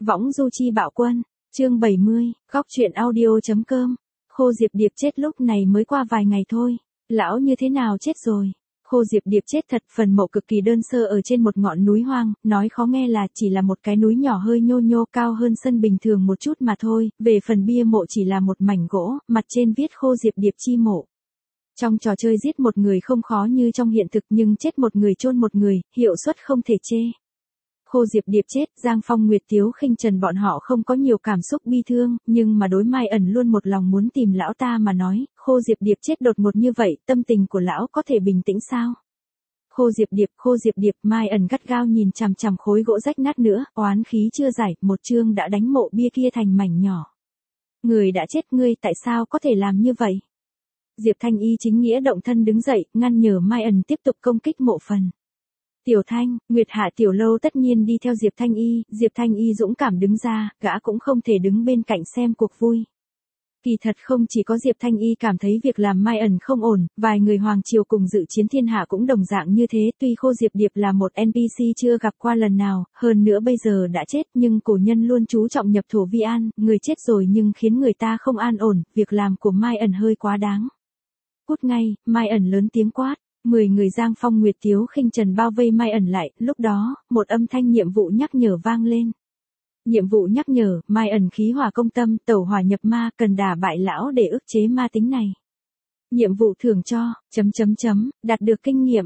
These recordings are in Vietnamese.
Võng du chi bạo quân, chương 70, góc truyện audio.com. Khô Diệp Điệp chết lúc này mới qua vài ngày thôi. Lão như thế nào chết rồi? Khô Diệp Điệp chết thật, phần mộ cực kỳ đơn sơ ở trên một ngọn núi hoang, nói khó nghe là chỉ là một cái núi nhỏ hơi nhô nhô cao hơn sân bình thường một chút mà thôi, về phần bia mộ chỉ là một mảnh gỗ, mặt trên viết Khô Diệp Điệp chi mộ. Trong trò chơi giết một người không khó như trong hiện thực nhưng chết một người chôn một người, hiệu suất không thể chê. Khô Diệp Điệp chết, Giang Phong Nguyệt Tiếu Khinh Trần bọn họ không có nhiều cảm xúc bi thương, nhưng mà đối Mai Ẩn luôn một lòng muốn tìm lão ta mà nói, Khô Diệp Điệp chết đột ngột như vậy, tâm tình của lão có thể bình tĩnh sao? Khô Diệp Điệp, Mai Ẩn gắt gao nhìn chằm chằm khối gỗ rách nát nữa, oán khí chưa giải, một chương đã đánh mộ bia kia thành mảnh nhỏ. Người đã chết, ngươi tại sao có thể làm như vậy? Diệp Thanh Y chính nghĩa động thân đứng dậy, ngăn nhở Mai Ẩn tiếp tục công kích mộ phần. Tiểu Thanh, Nguyệt Hạ Tiểu Lâu tất nhiên đi theo Diệp Thanh Y dũng cảm đứng ra, gã cũng không thể đứng bên cạnh xem cuộc vui. Kỳ thật không chỉ có Diệp Thanh Y cảm thấy việc làm Mai Ẩn không ổn, vài người Hoàng Triều cùng dự chiến thiên hạ cũng đồng dạng như thế, tuy Khô Diệp Điệp là một NPC chưa gặp qua lần nào, hơn nữa bây giờ đã chết nhưng cổ nhân luôn chú trọng nhập thổ vi an, người chết rồi nhưng khiến người ta không an ổn, việc làm của Mai Ẩn hơi quá đáng. Cút ngay, Mai Ẩn lớn tiếng quát. 10 người Giang Phong Nguyệt Tiếu Khinh Trần bao vây Mai Ẩn lại, lúc đó, một âm thanh nhiệm vụ nhắc nhở vang lên. Nhiệm vụ nhắc nhở, Mai Ẩn khí hỏa công tâm, tẩu hỏa nhập ma, cần đả bại lão để ức chế ma tính này. Nhiệm vụ thưởng cho, đạt được kinh nghiệm,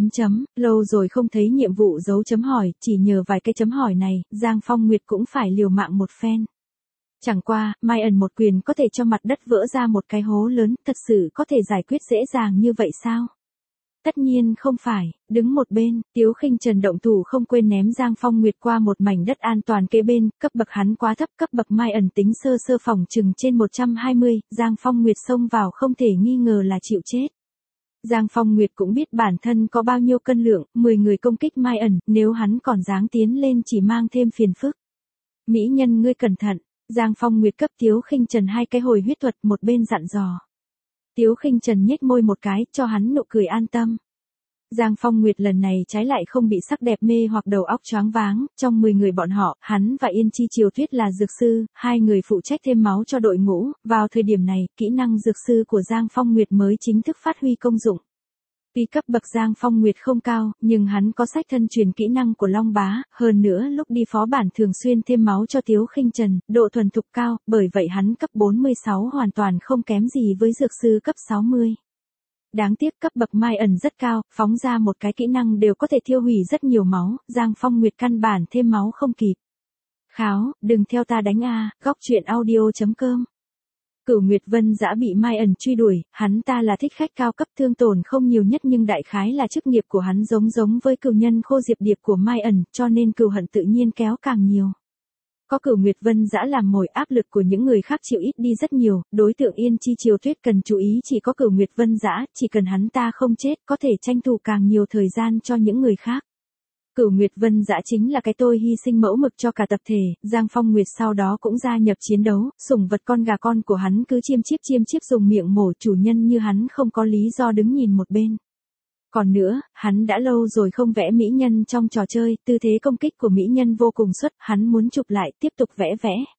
lâu rồi không thấy nhiệm vụ dấu chấm hỏi, chỉ nhờ vài cái chấm hỏi này, Giang Phong Nguyệt cũng phải liều mạng một phen. Chẳng qua, Mai Ẩn một quyền có thể cho mặt đất vỡ ra một cái hố lớn, thật sự có thể giải quyết dễ dàng như vậy sao? Tất nhiên không phải, đứng một bên, Tiếu Khinh Trần động thủ không quên ném Giang Phong Nguyệt qua một mảnh đất an toàn kế bên, cấp bậc hắn quá thấp, cấp bậc Mai Ẩn tính sơ phòng chừng trên 120, Giang Phong Nguyệt xông vào không thể nghi ngờ là chịu chết. Giang Phong Nguyệt cũng biết bản thân có bao nhiêu cân lượng, 10 người công kích Mai Ẩn, nếu hắn còn dáng tiến lên chỉ mang thêm phiền phức. Mỹ nhân ngươi cẩn thận, Giang Phong Nguyệt cấp Tiếu Khinh Trần 2 cái hồi huyết thuật, một bên dặn dò. Tiếu Khinh Trần nhếch môi một cái, cho hắn nụ cười an tâm. Giang Phong Nguyệt lần này trái lại không bị sắc đẹp mê hoặc đầu óc choáng váng, trong 10 người bọn họ, hắn và Yên Chi Triều Tuyết là dược sư, hai người phụ trách thêm máu cho đội ngũ, vào thời điểm này, kỹ năng dược sư của Giang Phong Nguyệt mới chính thức phát huy công dụng. Tuy cấp bậc Giang Phong Nguyệt không cao, nhưng hắn có sách thân truyền kỹ năng của Long Bá, hơn nữa lúc đi phó bản thường xuyên thêm máu cho Tiếu Khinh Trần, độ thuần thục cao, bởi vậy hắn cấp 46 hoàn toàn không kém gì với dược sư cấp 60. Đáng tiếc cấp bậc Mai Ẩn rất cao, phóng ra một cái kỹ năng đều có thể thiêu hủy rất nhiều máu, Giang Phong Nguyệt căn bản thêm máu không kịp. Kháo, đừng theo ta đánh a, góc truyện audio.com. Cửu Nguyệt Vân Dã bị Mai Ẩn truy đuổi, hắn ta là thích khách cao cấp thương tổn không nhiều nhất nhưng đại khái là chức nghiệp của hắn giống với cửu nhân Khô Diệp Điệp của Mai Ẩn, cho nên cừu hận tự nhiên kéo càng nhiều. Có Cửu Nguyệt Vân Dã làm mồi, áp lực của những người khác chịu ít đi rất nhiều, đối tượng Yên Chi Triều Tuyết cần chú ý chỉ có Cửu Nguyệt Vân Dã, chỉ cần hắn ta không chết có thể tranh thủ càng nhiều thời gian cho những người khác. Cửu Nguyệt Vân Dã chính là cái tôi hy sinh mẫu mực cho cả tập thể, Giang Phong Nguyệt sau đó cũng gia nhập chiến đấu, sủng vật con gà con của hắn cứ chiêm chiếp dùng miệng mổ, chủ nhân như hắn không có lý do đứng nhìn một bên. Còn nữa, hắn đã lâu rồi không vẽ mỹ nhân trong trò chơi, tư thế công kích của mỹ nhân vô cùng xuất, hắn muốn chụp lại, tiếp tục vẽ.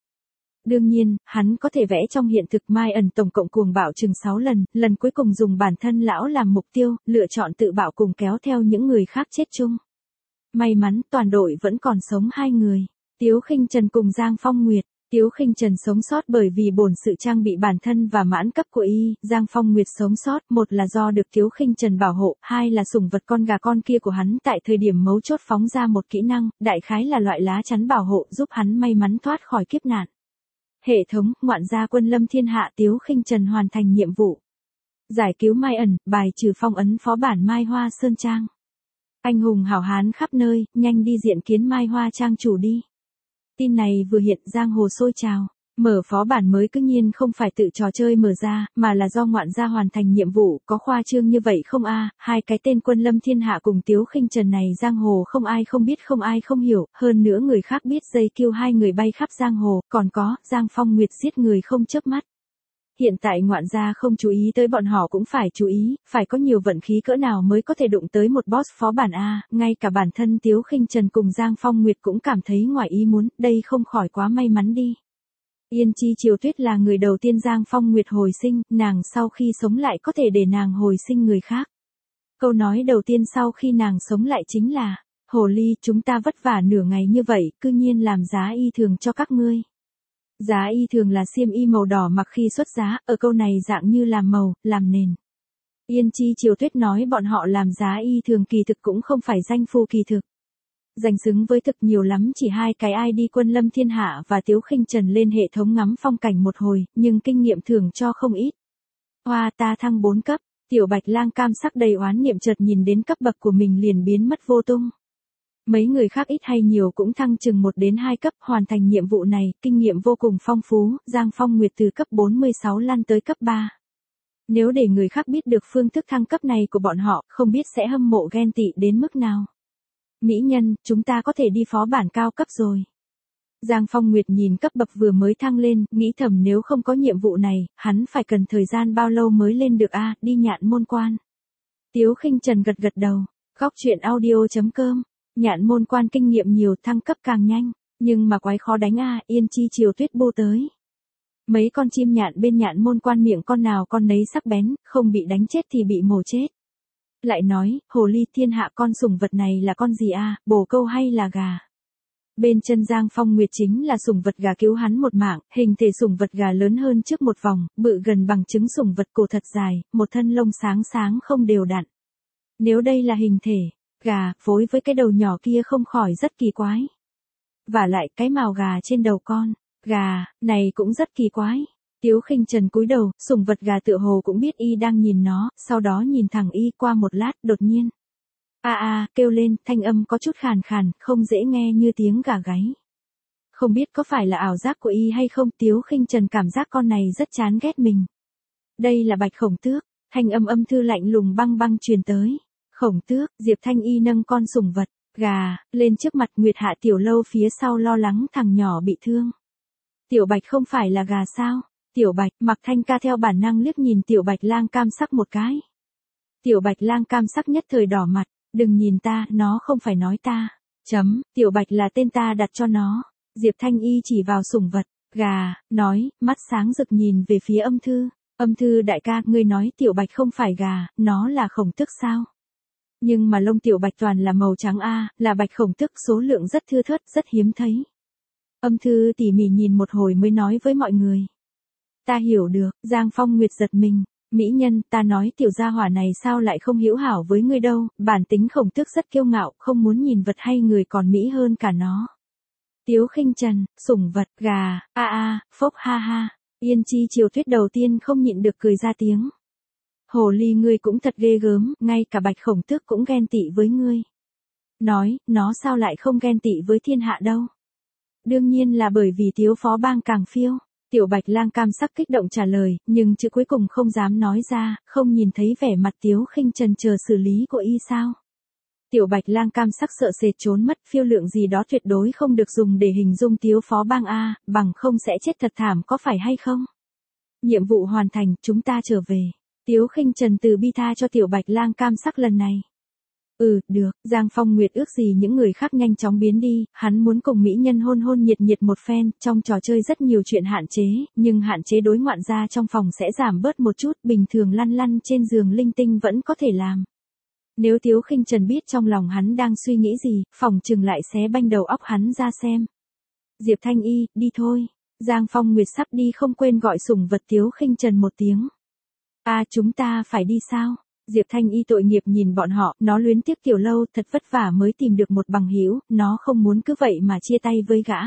Đương nhiên, hắn có thể vẽ trong hiện thực. Mai Ẩn tổng cộng cuồng bạo chừng 6 lần, lần cuối cùng dùng bản thân lão làm mục tiêu, lựa chọn tự bạo cùng kéo theo những người khác chết chung. May mắn, toàn đội vẫn còn sống 2 người, Tiếu Khinh Trần cùng Giang Phong Nguyệt. Tiếu Khinh Trần sống sót bởi vì bổn sự trang bị bản thân và mãn cấp của y, Giang Phong Nguyệt sống sót, một là do được Tiếu Khinh Trần bảo hộ, hai là sủng vật con gà con kia của hắn tại thời điểm mấu chốt phóng ra một kỹ năng, đại khái là loại lá chắn bảo hộ giúp hắn may mắn thoát khỏi kiếp nạn. Hệ thống, ngoạn gia quân lâm thiên hạ. Tiếu Khinh Trần hoàn thành nhiệm vụ. Giải cứu Mai Ẩn, bài trừ phong ấn phó bản Mai Hoa Sơn Trang. Anh hùng hảo hán khắp nơi, nhanh đi diện kiến Mai Hoa Trang chủ đi. Tin này vừa hiện, giang hồ sôi trào. Mở phó bản mới cứ nhiên không phải tự trò chơi mở ra, mà là do ngoạn gia hoàn thành nhiệm vụ, có khoa trương như vậy không a? Hai cái tên quân lâm thiên hạ cùng Tiếu Khinh Trần này giang hồ không ai không biết không ai không hiểu, hơn nữa người khác biết dây kêu hai người bay khắp giang hồ, còn có, Giang Phong Nguyệt giết người không chớp mắt. Hiện tại ngoạn gia không chú ý tới bọn họ cũng phải chú ý, phải có nhiều vận khí cỡ nào mới có thể đụng tới một boss phó bản A, ngay cả bản thân Tiếu Khinh Trần cùng Giang Phong Nguyệt cũng cảm thấy ngoài ý muốn, đây không khỏi quá may mắn đi. Yên Chi Triều Tuyết là người đầu tiên Giang Phong Nguyệt hồi sinh, nàng sau khi sống lại có thể để nàng hồi sinh người khác. Câu nói đầu tiên sau khi nàng sống lại chính là, hồ ly chúng ta vất vả nửa ngày như vậy, cư nhiên làm giá y thường cho các ngươi. Giá y thường là xiêm y màu đỏ mặc khi xuất giá, ở câu này dạng như làm màu, làm nền. Yên Chi Triều Tuyết nói bọn họ làm giá y thường kỳ thực cũng không phải danh phu kỳ thực. Danh xứng với thực nhiều lắm chỉ hai cái ID Quân Lâm Thiên Hạ và Tiếu Khinh Trần lên hệ thống ngắm phong cảnh một hồi, nhưng kinh nghiệm thưởng cho không ít. Hoa ta thăng 4 cấp, Tiểu Bạch Lang cam sắc đầy oán niệm chợt nhìn đến cấp bậc của mình liền biến mất vô tung. Mấy người khác ít hay nhiều cũng thăng chừng 1 đến 2 cấp hoàn thành nhiệm vụ này, kinh nghiệm vô cùng phong phú, Giang Phong Nguyệt từ cấp 46 lăn tới cấp 3. Nếu để người khác biết được phương thức thăng cấp này của bọn họ, không biết sẽ hâm mộ ghen tị đến mức nào. Mỹ nhân, chúng ta có thể đi phó bản cao cấp rồi. Giang Phong Nguyệt nhìn cấp bậc vừa mới thăng lên, nghĩ thầm nếu không có nhiệm vụ này, hắn phải cần thời gian bao lâu mới lên được a, đi nhạn môn quan. Tiếu Khinh Trần gật gật đầu, góc chuyện audio.com. Nhạn môn quan kinh nghiệm nhiều thăng cấp càng nhanh, nhưng mà quái khó đánh a, Yên Chi Triều Tuyết bu tới. Mấy con chim nhạn bên nhạn môn quan miệng con nào con nấy sắc bén, không bị đánh chết thì bị mổ chết. Lại nói, hồ ly thiên hạ con sủng vật này là con gì a, bồ câu hay là gà? Bên chân Giang Phong Nguyệt chính là sủng vật gà cứu hắn một mạng, hình thể sủng vật gà lớn hơn trước một vòng, bự gần bằng trứng sủng vật cổ thật dài, một thân lông sáng sáng không đều đặn. Nếu đây là hình thể gà, phối với cái đầu nhỏ kia không khỏi rất kỳ quái. Và lại cái mào gà trên đầu con gà này cũng rất kỳ quái. Tiếu Khinh Trần cúi đầu, sủng vật gà tựa hồ cũng biết y đang nhìn nó, sau đó nhìn thẳng y qua một lát, đột nhiên. Kêu lên, thanh âm có chút khàn khàn, không dễ nghe như tiếng gà gáy. Không biết có phải là ảo giác của y hay không, Tiếu Khinh Trần cảm giác con này rất chán ghét mình. Đây là Bạch Khổng Tước, thanh âm âm thư lạnh lùng băng băng truyền tới. Khổng Tước, Diệp Thanh Y nâng con sủng vật gà lên trước mặt Nguyệt Hạ Tiểu Lâu phía sau lo lắng thằng nhỏ bị thương. Tiểu Bạch không phải là gà sao? Tiểu Bạch, Mạc Thanh Ca theo bản năng liếc nhìn Tiểu Bạch Lang cam sắc một cái. Tiểu Bạch Lang cam sắc nhất thời đỏ mặt, đừng nhìn ta, nó không phải nói ta. Tiểu Bạch là tên ta đặt cho nó. Diệp Thanh Y chỉ vào sủng vật gà, nói, mắt sáng rực nhìn về phía Âm Thư. Âm Thư đại ca, ngươi nói Tiểu Bạch không phải gà, nó là Khổng Tước sao? Nhưng mà lông Tiểu Bạch toàn là màu trắng a, là Bạch Khổng Tước số lượng rất thưa thớt, rất hiếm thấy. Âm Thư tỉ mỉ nhìn một hồi mới nói với mọi người. Ta hiểu được, Giang Phong Nguyệt giật mình. Mỹ nhân, ta nói tiểu gia hỏa này sao lại không hữu hảo với ngươi đâu, bản tính Khổng Tước rất kiêu ngạo, không muốn nhìn vật hay người còn mỹ hơn cả nó. Tiếu Khinh Trần, sủng vật, gà, phốc ha ha. Yên Chi Triều Tuyết đầu tiên không nhịn được cười ra tiếng. Hồ ly ngươi cũng thật ghê gớm, ngay cả Bạch Khổng Tước cũng ghen tị với ngươi. Nói, nó sao lại không ghen tị với thiên hạ đâu. Đương nhiên là bởi vì Tiếu phó bang càng phiêu. Tiểu Bạch Lang cam sắc kích động trả lời, nhưng chữ cuối cùng không dám nói ra, không nhìn thấy vẻ mặt Tiếu Khinh Trần chờ xử lý của y sao. Tiểu Bạch Lang cam sắc sợ sệt trốn mất, phiêu lượng gì đó tuyệt đối không được dùng để hình dung Tiếu phó bang a, bằng không sẽ chết thật thảm có phải hay không. Nhiệm vụ hoàn thành, chúng ta trở về. Tiếu Khinh Trần từ bi tha cho Tiểu Bạch Lang cam sắc lần này. Được, Giang Phong Nguyệt ước gì những người khác nhanh chóng biến đi, hắn muốn cùng mỹ nhân hôn hôn nhiệt nhiệt một phen, trong trò chơi rất nhiều chuyện hạn chế, nhưng hạn chế đối ngoạn gia trong phòng sẽ giảm bớt một chút, bình thường lăn lăn trên giường linh tinh vẫn có thể làm. Nếu Tiếu Khinh Trần biết trong lòng hắn đang suy nghĩ gì, phòng chừng lại xé banh đầu óc hắn ra xem. Diệp Thanh Y, đi thôi. Giang Phong Nguyệt sắp đi không quên gọi sủng vật Tiếu Khinh Trần một tiếng. Chúng ta phải đi sao? Diệp Thanh Y tội nghiệp nhìn bọn họ, nó luyến tiếc Tiểu Lâu, thật vất vả mới tìm được một bằng hữu, nó không muốn cứ vậy mà chia tay với gã.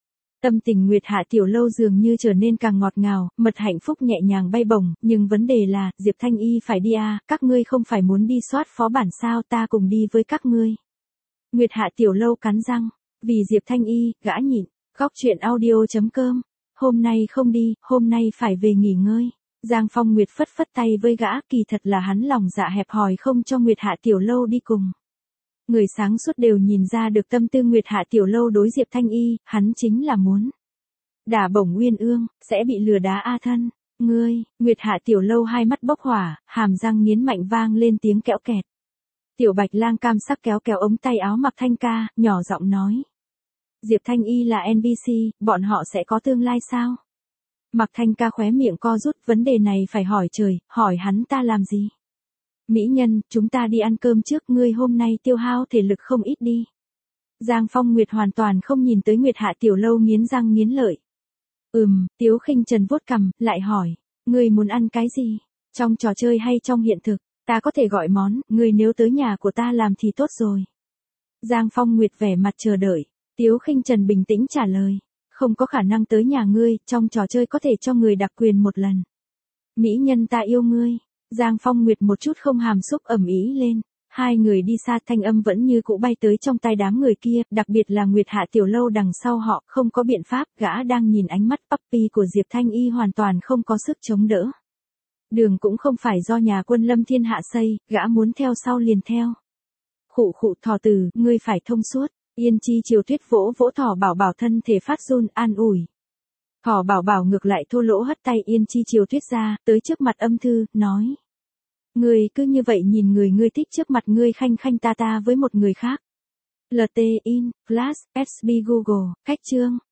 Tâm tình Nguyệt Hạ Tiểu Lâu dường như trở nên càng ngọt ngào, mật hạnh phúc nhẹ nhàng bay bổng, nhưng vấn đề là, Diệp Thanh Y phải đi các ngươi không phải muốn đi soát phó bản sao, ta cùng đi với các ngươi. Nguyệt Hạ Tiểu Lâu cắn răng, vì Diệp Thanh Y, gã nhịn, góc chuyện audio.com, hôm nay không đi, hôm nay phải về nghỉ ngơi. Giang Phong Nguyệt phất phất tay với gã, kỳ thật là hắn lòng dạ hẹp hòi không cho Nguyệt Hạ Tiểu Lâu đi cùng. Người sáng suốt đều nhìn ra được tâm tư Nguyệt Hạ Tiểu Lâu đối Diệp Thanh Y, hắn chính là muốn đả bổng uyên ương, sẽ bị lừa đá thân. Nguyệt Hạ Tiểu Lâu hai mắt bốc hỏa, hàm răng nghiến mạnh vang lên tiếng kẽo kẹt. Tiểu Bạch Lang cam sắc kéo kéo ống tay áo Mạc Thanh Ca, nhỏ giọng nói. Diệp Thanh Y là NPC, bọn họ sẽ có tương lai sao? Mạc Thanh Ca khóe miệng co rút, vấn đề này phải hỏi trời, hỏi hắn ta làm gì? Mỹ nhân, chúng ta đi ăn cơm trước, ngươi hôm nay tiêu hao thể lực không ít đi. Giang Phong Nguyệt hoàn toàn không nhìn tới Nguyệt Hạ Tiểu Lâu nghiến răng nghiến lợi. Tiếu Khinh Trần vuốt cằm, lại hỏi, ngươi muốn ăn cái gì? Trong trò chơi hay trong hiện thực? Ta có thể gọi món, ngươi nếu tới nhà của ta làm thì tốt rồi. Giang Phong Nguyệt vẻ mặt chờ đợi. Tiếu Khinh Trần bình tĩnh trả lời. Không có khả năng tới nhà ngươi, trong trò chơi có thể cho người đặc quyền một lần. Mỹ nhân ta yêu ngươi. Giang Phong Nguyệt một chút không hàm xúc ầm ĩ lên. Hai người đi xa, thanh âm vẫn như cũ bay tới trong tai đám người kia, đặc biệt là Nguyệt Hạ Tiểu Lâu đằng sau họ, không có biện pháp, gã đang nhìn ánh mắt puppy của Diệp Thanh Y hoàn toàn không có sức chống đỡ. Đường cũng không phải do nhà quân Lâm Thiên Hạ xây, gã muốn theo sau liền theo. Khụ khụ Thỏ Tử, ngươi phải thông suốt. Yên Chi Triều Tuyết vỗ vỗ Thỏ Bảo Bảo thân thể phát run, an ủi. Thỏ Bảo Bảo ngược lại thô lỗ hất tay Yên Chi Triều Tuyết ra, tới trước mặt Âm Thư, nói. Ngươi cứ như vậy nhìn người ngươi thích trước mặt ngươi khanh khanh ta ta với một người khác. LT in, Flash, SB Google, cách chương.